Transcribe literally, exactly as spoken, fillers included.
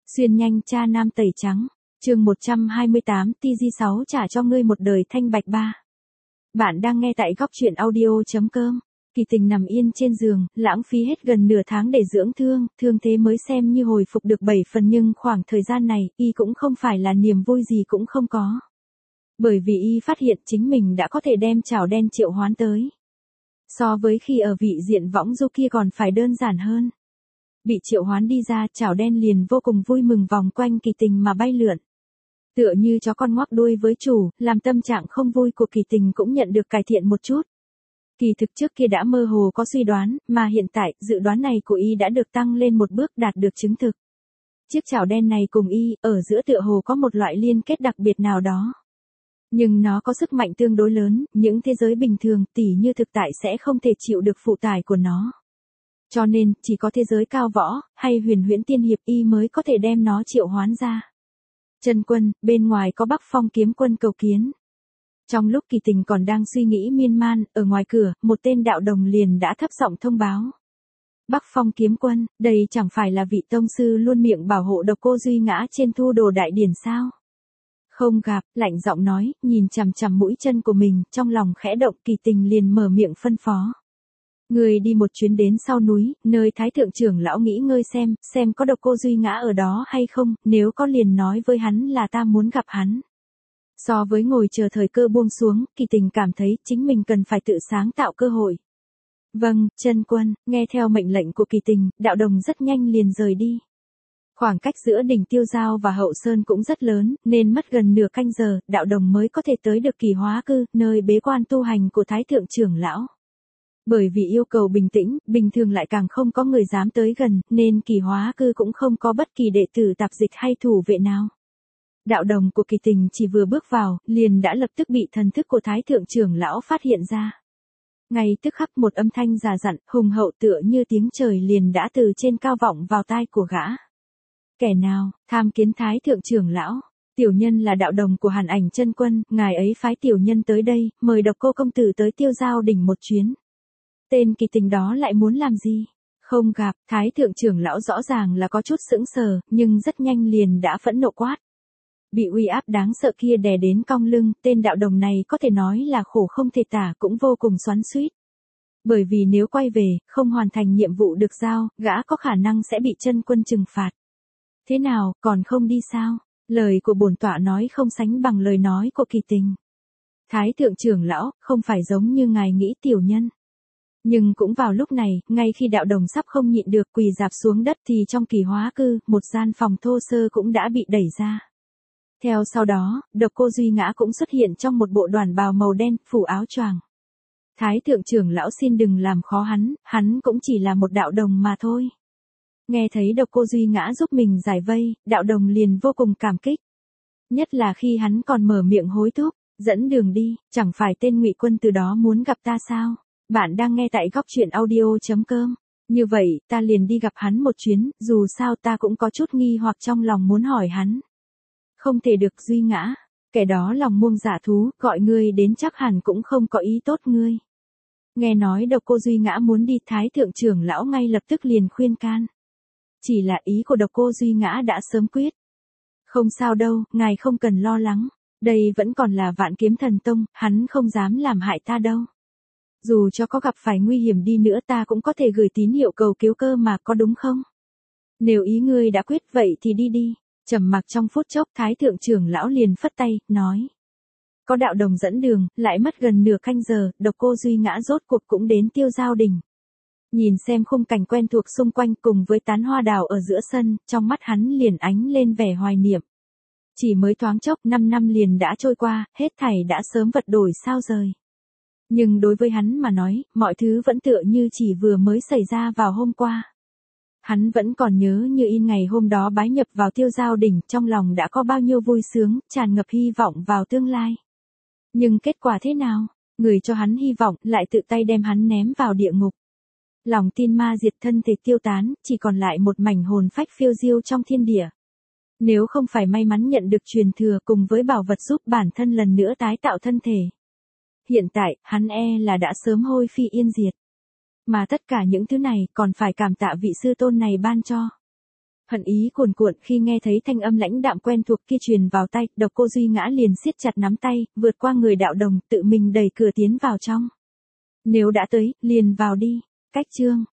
Xuyên nhanh cha nam tẩy trắng, chương một trăm hai mươi tám T G sáu trả cho ngươi một đời thanh bạch ba. Bạn đang nghe tại góc truyện audio.com. Kỳ Tình nằm yên trên giường, lãng phí hết gần nửa tháng để dưỡng thương, thương thế mới xem như hồi phục được bảy phần nhưng khoảng thời gian này, y cũng không phải là niềm vui gì cũng không có. Bởi vì y phát hiện chính mình đã có thể đem chảo đen triệu hoán tới. So với khi ở vị diện võng du kia còn phải đơn giản hơn. Bị triệu hoán đi ra, chảo đen liền vô cùng vui mừng vòng quanh Kỳ Tình mà bay lượn. Tựa như chó con ngoắc đuôi với chủ, làm tâm trạng không vui của Kỳ Tình cũng nhận được cải thiện một chút. Kỳ thực trước kia đã mơ hồ có suy đoán, mà hiện tại, dự đoán này của y đã được tăng lên một bước đạt được chứng thực. Chiếc chảo đen này cùng y, ở giữa tựa hồ có một loại liên kết đặc biệt nào đó. Nhưng nó có sức mạnh tương đối lớn, những thế giới bình thường, tỉ như thực tại sẽ không thể chịu được phụ tải của nó. Cho nên, chỉ có thế giới cao võ, hay huyền huyễn tiên hiệp y mới có thể đem nó triệu hoán ra. Chân Quân, bên ngoài có Bắc Phong kiếm quân cầu kiến. Trong lúc Kỳ Tình còn đang suy nghĩ miên man, ở ngoài cửa, một tên đạo đồng liền đã thấp giọng thông báo. Bắc Phong kiếm quân, đây chẳng phải là vị tông sư luôn miệng bảo hộ Độc Cô Duy Ngã trên Thu Đồ Đại Điển sao? Không gặp, lạnh giọng nói, nhìn chằm chằm mũi chân của mình, trong lòng khẽ động. Kỳ Tình liền mở miệng phân phó. Người đi một chuyến đến sau núi, nơi Thái Thượng trưởng lão nghĩ ngơi xem, xem có Độc Cô Duy Ngã ở đó hay không, nếu có liền nói với hắn là ta muốn gặp hắn. So với ngồi chờ thời cơ buông xuống, Kỳ Tình cảm thấy chính mình cần phải tự sáng tạo cơ hội. Vâng, Chân Quân, nghe theo mệnh lệnh của Kỳ Tình, đạo đồng rất nhanh liền rời đi. Khoảng cách giữa đỉnh Tiêu Giao và Hậu Sơn cũng rất lớn, nên mất gần nửa canh giờ, đạo đồng mới có thể tới được Kỳ Hóa Cư, nơi bế quan tu hành của Thái Thượng trưởng lão. Bởi vì yêu cầu bình tĩnh, bình thường lại càng không có người dám tới gần, nên Kỳ Hóa Cư cũng không có bất kỳ đệ tử tạp dịch hay thủ vệ nào. Đạo đồng của Kỳ Tình chỉ vừa bước vào, liền đã lập tức bị thần thức của Thái Thượng trưởng lão phát hiện ra. Ngay tức khắc một âm thanh già dặn, hùng hậu tựa như tiếng trời liền đã từ trên cao vọng vào tai của gã. Kẻ nào, tham kiến Thái Thượng trưởng lão, tiểu nhân là đạo đồng của Hàn Ảnh Chân Quân, ngài ấy phái tiểu nhân tới đây, mời Độc Cô công tử tới Tiêu Giao đỉnh một chuyến. Tên Kỳ Tình đó lại muốn làm gì? Không gặp, Thái Thượng trưởng lão rõ ràng là có chút sững sờ, nhưng rất nhanh liền đã phẫn nộ quát. Bị uy áp đáng sợ kia đè đến cong lưng, tên đạo đồng này có thể nói là khổ không thể tả, cũng vô cùng xoắn xuýt. Bởi vì nếu quay về, không hoàn thành nhiệm vụ được giao, gã có khả năng sẽ bị Chân Quân trừng phạt. Thế nào, còn không đi sao? Lời của bổn tọa nói không sánh bằng lời nói của Kỳ Tình. Thái Thượng trưởng lão, không phải giống như ngài nghĩ tiểu nhân. Nhưng cũng vào lúc này, ngay khi đạo đồng sắp không nhịn được quỳ rạp xuống đất thì trong Kỳ Hóa Cư, một gian phòng thô sơ cũng đã bị đẩy ra. Theo sau đó, Độc Cô Duy Ngã cũng xuất hiện trong một bộ đoàn bào màu đen, phủ áo choàng. Thái Thượng trưởng lão xin đừng làm khó hắn, hắn cũng chỉ là một đạo đồng mà thôi. Nghe thấy Độc Cô Duy Ngã giúp mình giải vây, đạo đồng liền vô cùng cảm kích. Nhất là khi hắn còn mở miệng hối thúc, dẫn đường đi, chẳng phải tên Ngụy Quân từ đó muốn gặp ta sao? Bạn đang nghe tại góc truyện audio.com. Như vậy, ta liền đi gặp hắn một chuyến, dù sao ta cũng có chút nghi hoặc trong lòng muốn hỏi hắn. Không thể được Duy Ngã, kẻ đó lòng muông dạ thú, gọi ngươi đến chắc hẳn cũng không có ý tốt ngươi. Nghe nói Độc Cô Duy Ngã muốn đi, Thái Thượng trưởng lão ngay lập tức liền khuyên can. Chỉ là ý của Độc Cô Duy Ngã đã sớm quyết. Không sao đâu, ngài không cần lo lắng, đây vẫn còn là Vạn Kiếm Thần Tông, hắn không dám làm hại ta đâu. Dù cho có gặp phải nguy hiểm đi nữa ta cũng có thể gửi tín hiệu cầu cứu cơ mà, có đúng không? Nếu ý ngươi đã quyết vậy thì đi đi. Trầm mặc trong phút chốc, Thái Thượng trưởng lão liền phất tay, nói. Có đạo đồng dẫn đường, lại mất gần nửa canh giờ, Độc Cô Duy Ngã rốt cuộc cũng đến Tiêu Giao đỉnh. Nhìn xem khung cảnh quen thuộc xung quanh cùng với tán hoa đào ở giữa sân, trong mắt hắn liền ánh lên vẻ hoài niệm. Chỉ mới thoáng chốc, năm năm liền đã trôi qua, hết thảy đã sớm vật đổi sao rời. Nhưng đối với hắn mà nói, mọi thứ vẫn tựa như chỉ vừa mới xảy ra vào hôm qua. Hắn vẫn còn nhớ như in ngày hôm đó bái nhập vào Tiêu Giao đỉnh, trong lòng đã có bao nhiêu vui sướng, tràn ngập hy vọng vào tương lai. Nhưng kết quả thế nào? Người cho hắn hy vọng, lại tự tay đem hắn ném vào địa ngục. Lòng tin ma diệt, thân thể tiêu tán, chỉ còn lại một mảnh hồn phách phiêu diêu trong thiên địa. Nếu không phải may mắn nhận được truyền thừa cùng với bảo vật giúp bản thân lần nữa tái tạo thân thể. Hiện tại, hắn e là đã sớm hôi phi yên diệt. Mà tất cả những thứ này còn phải cảm tạ vị sư tôn này ban cho. Hận ý cuồn cuộn khi nghe thấy thanh âm lãnh đạm quen thuộc kia truyền vào tay, Độc Cô Duy ngã liền siết chặt nắm tay, vượt qua người đạo đồng, tự mình đẩy cửa tiến vào trong. Nếu đã tới, liền vào đi. Cách chương